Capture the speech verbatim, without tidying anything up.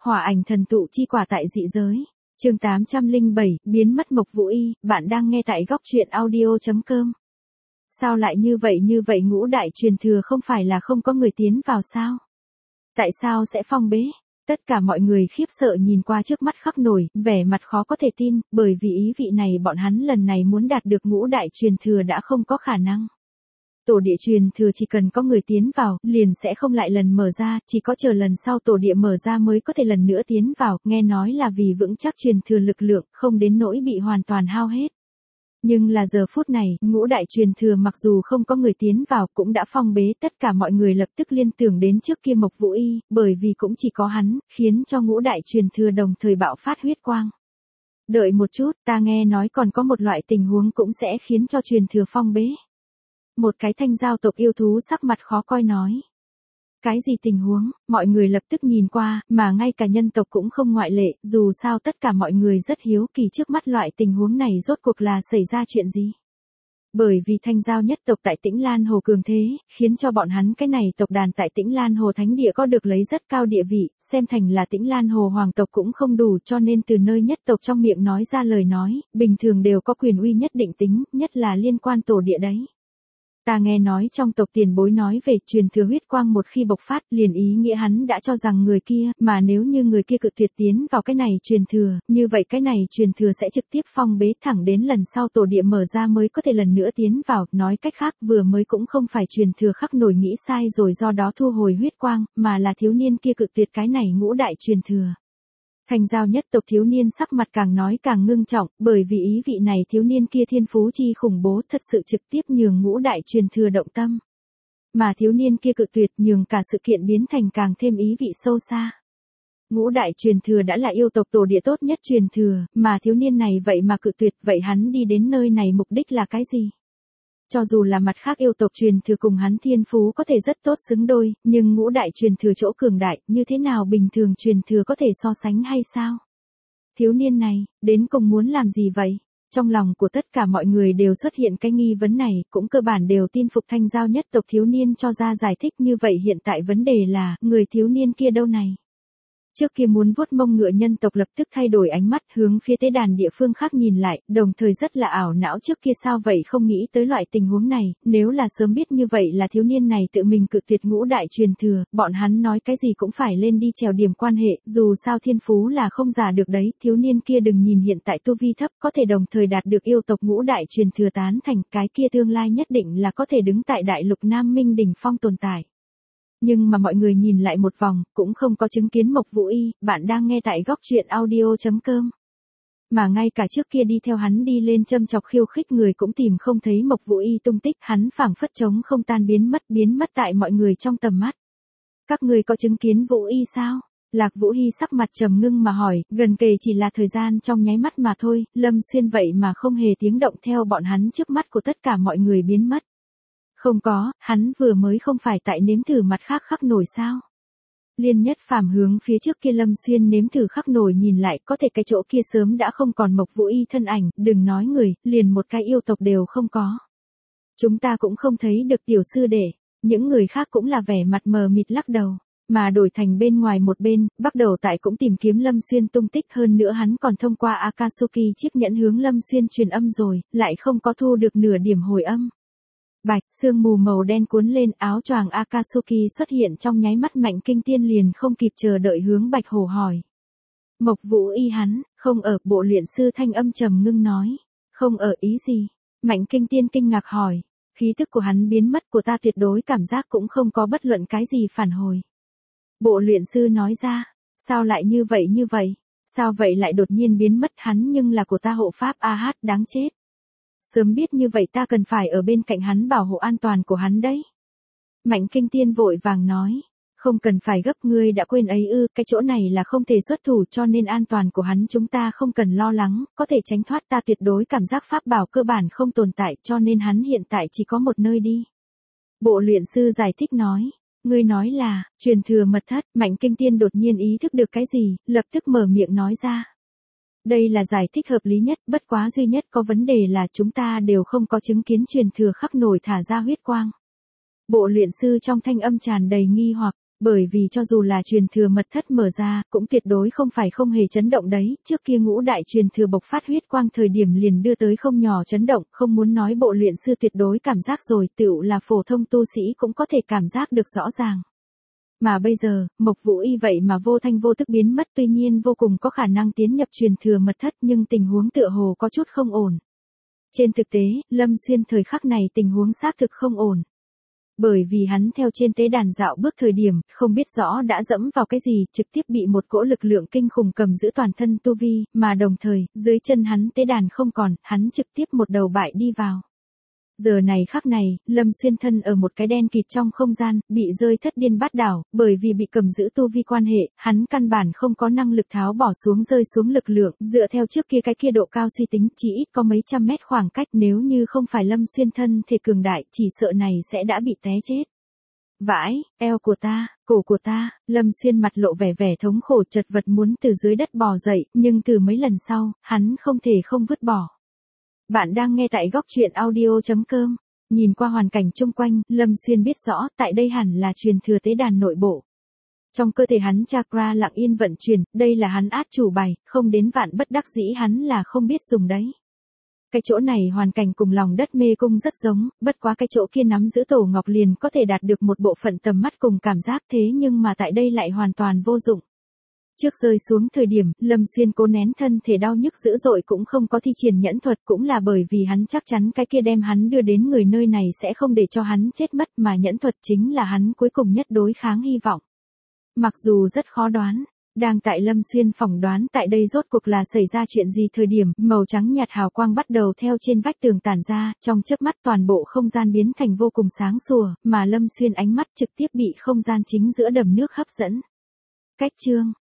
Hỏa ảnh thần tụ chi quả tại dị giới. Chương tám trăm lẻ bảy, biến mất Mộc Vũ Y, bạn đang nghe tại góc truyện audio chấm com. Sao lại như vậy như vậy ngũ đại truyền thừa không phải là không có người tiến vào sao? Tại sao sẽ phong bế? Tất cả mọi người khiếp sợ nhìn qua trước mắt khắc nổi, vẻ mặt khó có thể tin, bởi vì ý vị này bọn hắn lần này muốn đạt được ngũ đại truyền thừa đã không có khả năng. Tổ địa truyền thừa chỉ cần có người tiến vào, liền sẽ không lại lần mở ra, chỉ có chờ lần sau tổ địa mở ra mới có thể lần nữa tiến vào, nghe nói là vì vững chắc truyền thừa lực lượng, không đến nỗi bị hoàn toàn hao hết. Nhưng là giờ phút này, ngũ đại truyền thừa mặc dù không có người tiến vào cũng đã phong bế, tất cả mọi người lập tức liên tưởng đến trước kia Mộc Vũ Y, bởi vì cũng chỉ có hắn, khiến cho ngũ đại truyền thừa đồng thời bạo phát huyết quang. Đợi một chút, ta nghe nói còn có một loại tình huống cũng sẽ khiến cho truyền thừa phong bế. Một cái thanh giao tộc yêu thú sắc mặt khó coi nói. Cái gì tình huống, mọi người lập tức nhìn qua, mà ngay cả nhân tộc cũng không ngoại lệ, dù sao tất cả mọi người rất hiếu kỳ trước mắt loại tình huống này rốt cuộc là xảy ra chuyện gì. Bởi vì thanh giao nhất tộc tại Tĩnh Lan Hồ cường thế, khiến cho bọn hắn cái này tộc đàn tại Tĩnh Lan Hồ Thánh Địa có được lấy rất cao địa vị, xem thành là Tĩnh Lan Hồ Hoàng tộc cũng không đủ cho nên từ nơi nhất tộc trong miệng nói ra lời nói, bình thường đều có quyền uy nhất định tính, nhất là liên quan tổ địa đấy. Ta nghe nói trong tộc tiền bối nói về truyền thừa huyết quang một khi bộc phát liền ý nghĩa hắn đã cho rằng người kia, mà nếu như người kia cự tuyệt tiến vào cái này truyền thừa, như vậy cái này truyền thừa sẽ trực tiếp phong bế thẳng đến lần sau tổ địa mở ra mới có thể lần nữa tiến vào, nói cách khác vừa mới cũng không phải truyền thừa khắc nổi nghĩ sai rồi do đó thu hồi huyết quang, mà là thiếu niên kia cự tuyệt cái này ngũ đại truyền thừa. Thanh giao nhất tộc thiếu niên sắc mặt càng nói càng ngưng trọng, bởi vì ý vị này thiếu niên kia thiên phú chi khủng bố thật sự trực tiếp nhường ngũ đại truyền thừa động tâm. Mà thiếu niên kia cự tuyệt nhường cả sự kiện biến thành càng thêm ý vị sâu xa. Ngũ đại truyền thừa đã là yêu tộc tổ địa tốt nhất truyền thừa, mà thiếu niên này vậy mà cự tuyệt, vậy hắn đi đến nơi này mục đích là cái gì? Cho dù là mặt khác yêu tộc truyền thừa cùng hắn thiên phú có thể rất tốt xứng đôi, nhưng ngũ đại truyền thừa chỗ cường đại, như thế nào bình thường truyền thừa có thể so sánh hay sao? Thiếu niên này, đến cùng muốn làm gì vậy? Trong lòng của tất cả mọi người đều xuất hiện cái nghi vấn này, cũng cơ bản đều tin phục thanh giao nhất tộc thiếu niên cho ra giải thích như vậy hiện tại vấn đề là, người thiếu niên kia đâu này? Trước kia muốn vuốt mông ngựa nhân tộc lập tức thay đổi ánh mắt hướng phía tế đàn địa phương khác nhìn lại, đồng thời rất là ảo não trước kia sao vậy không nghĩ tới loại tình huống này, nếu là sớm biết như vậy là thiếu niên này tự mình cự tuyệt ngũ đại truyền thừa, bọn hắn nói cái gì cũng phải lên đi trèo điểm quan hệ, dù sao thiên phú là không giả được đấy, thiếu niên kia đừng nhìn hiện tại tu vi thấp có thể đồng thời đạt được yêu tộc ngũ đại truyền thừa tán thành, cái kia tương lai nhất định là có thể đứng tại đại lục Nam Minh đỉnh phong tồn tại. Nhưng mà mọi người nhìn lại một vòng, cũng không có chứng kiến Mộc Vũ Y, bạn đang nghe tại góc truyện audio chấm com. Mà ngay cả trước kia đi theo hắn đi lên châm chọc khiêu khích người cũng tìm không thấy Mộc Vũ Y tung tích, hắn phảng phất trống không tan biến mất biến mất tại mọi người trong tầm mắt. Các người có chứng kiến Vũ Y sao? Lạc Vũ Hy sắc mặt trầm ngưng mà hỏi, gần kề chỉ là thời gian trong nháy mắt mà thôi, Lâm Xuyên vậy mà không hề tiếng động theo bọn hắn trước mắt của tất cả mọi người biến mất. Không có, hắn vừa mới không phải tại nếm thử mặt khác khắc nổi sao? Liên Nhất Phàm hướng phía trước kia Lâm Xuyên nếm thử khắc nổi nhìn lại, có thể cái chỗ kia sớm đã không còn Mộc Vũ Y thân ảnh, đừng nói người, liền một cái yêu tộc đều không có. Chúng ta cũng không thấy được tiểu sư đệ, những người khác cũng là vẻ mặt mờ mịt lắc đầu, mà đổi thành bên ngoài một bên, bắt đầu tại cũng tìm kiếm Lâm Xuyên tung tích, hơn nữa hắn còn thông qua Akatsuki chiếc nhẫn hướng Lâm Xuyên truyền âm rồi, lại không có thu được nửa điểm hồi âm. Bạch, sương mù màu đen cuốn lên, áo choàng Akatsuki xuất hiện trong nháy mắt, Mạnh Kinh Tiên liền không kịp chờ đợi hướng Bạch Hổ hỏi. Mộc Vũ Y hắn, không ở, bộ luyện sư thanh âm trầm ngưng nói. Không ở ý gì? Mạnh Kinh Tiên kinh ngạc hỏi. Khí tức của hắn biến mất, của ta tuyệt đối cảm giác cũng không có bất luận cái gì phản hồi. Bộ luyện sư nói ra, sao lại như vậy như vậy? Sao vậy lại đột nhiên biến mất, hắn nhưng là của ta hộ pháp a hát, đáng chết. Sớm biết như vậy ta cần phải ở bên cạnh hắn bảo hộ an toàn của hắn đấy. Mạnh Kinh Tiên vội vàng nói, không cần phải gấp, ngươi đã quên ấy ư, cái chỗ này là không thể xuất thủ cho nên an toàn của hắn chúng ta không cần lo lắng, có thể tránh thoát, ta tuyệt đối cảm giác pháp bảo cơ bản không tồn tại cho nên hắn hiện tại chỉ có một nơi đi. Bộ luyện sư giải thích nói, ngươi nói là, truyền thừa mật thất, Mạnh Kinh Tiên đột nhiên ý thức được cái gì, lập tức mở miệng nói ra. Đây là giải thích hợp lý nhất, bất quá duy nhất có vấn đề là chúng ta đều không có chứng kiến truyền thừa khắc nổi thả ra huyết quang. Bộ luyện sư trong thanh âm tràn đầy nghi hoặc, Bởi vì cho dù là truyền thừa mật thất mở ra, cũng tuyệt đối không phải không hề chấn động đấy, trước kia ngũ đại truyền thừa bộc phát huyết quang thời điểm liền đưa tới không nhỏ chấn động, không muốn nói bộ luyện sư tuyệt đối cảm giác rồi, tựu là phổ thông tu sĩ cũng có thể cảm giác được rõ ràng. Mà bây giờ, Mộc Vũ Y vậy mà vô thanh vô tức biến mất, tuy nhiên vô cùng có khả năng tiến nhập truyền thừa mật thất, nhưng tình huống tựa hồ có chút không ổn. Trên thực tế, Lâm Xuyên thời khắc này tình huống xác thực không ổn. Bởi vì hắn theo trên tế đàn dạo bước thời điểm, không biết rõ đã dẫm vào cái gì, trực tiếp bị một cỗ lực lượng kinh khủng cầm giữ toàn thân tu vi, mà đồng thời, dưới chân hắn tế đàn không còn, hắn trực tiếp một đầu bại đi vào. Giờ này khắc này, Lâm Xuyên thân ở một cái đen kịt trong không gian, bị rơi thất điên bát đảo, bởi vì bị cầm giữ tu vi quan hệ, hắn căn bản không có năng lực tháo bỏ xuống rơi xuống lực lượng, dựa theo trước kia cái kia độ cao suy tính, chỉ ít có mấy trăm mét khoảng cách, nếu như không phải Lâm Xuyên thân thể cường đại, chỉ sợ này sẽ đã bị té chết. Vãi, eo của ta, cổ của ta, Lâm Xuyên mặt lộ vẻ vẻ thống khổ chật vật muốn từ dưới đất bò dậy, nhưng từ mấy lần sau, hắn không thể không vứt bỏ. Bạn đang nghe tại góc truyện audio chấm com. Nhìn qua hoàn cảnh chung quanh, Lâm Xuyên biết rõ, tại đây hẳn là truyền thừa tế đàn nội bộ. Trong cơ thể hắn chakra lặng yên vận chuyển, đây là hắn át chủ bài, không đến vạn bất đắc dĩ hắn là không biết dùng đấy. Cái chỗ này hoàn cảnh cùng lòng đất mê cung rất giống, bất quá cái chỗ kia nắm giữ tổ ngọc liền có thể đạt được một bộ phận tầm mắt cùng cảm giác thế nhưng mà tại đây lại hoàn toàn vô dụng. Trước rơi xuống thời điểm, Lâm Xuyên cố nén thân thể đau nhức dữ dội cũng không có thi triển nhẫn thuật, cũng là bởi vì hắn chắc chắn cái kia đem hắn đưa đến người nơi này sẽ không để cho hắn chết mất, mà nhẫn thuật chính là hắn cuối cùng nhất đối kháng hy vọng. Mặc dù rất khó đoán, đang tại Lâm Xuyên phỏng đoán tại đây rốt cuộc là xảy ra chuyện gì thời điểm, màu trắng nhạt hào quang bắt đầu theo trên vách tường tản ra, trong chớp mắt toàn bộ không gian biến thành vô cùng sáng sủa, mà Lâm Xuyên ánh mắt trực tiếp bị không gian chính giữa đầm nước hấp dẫn. Cách chương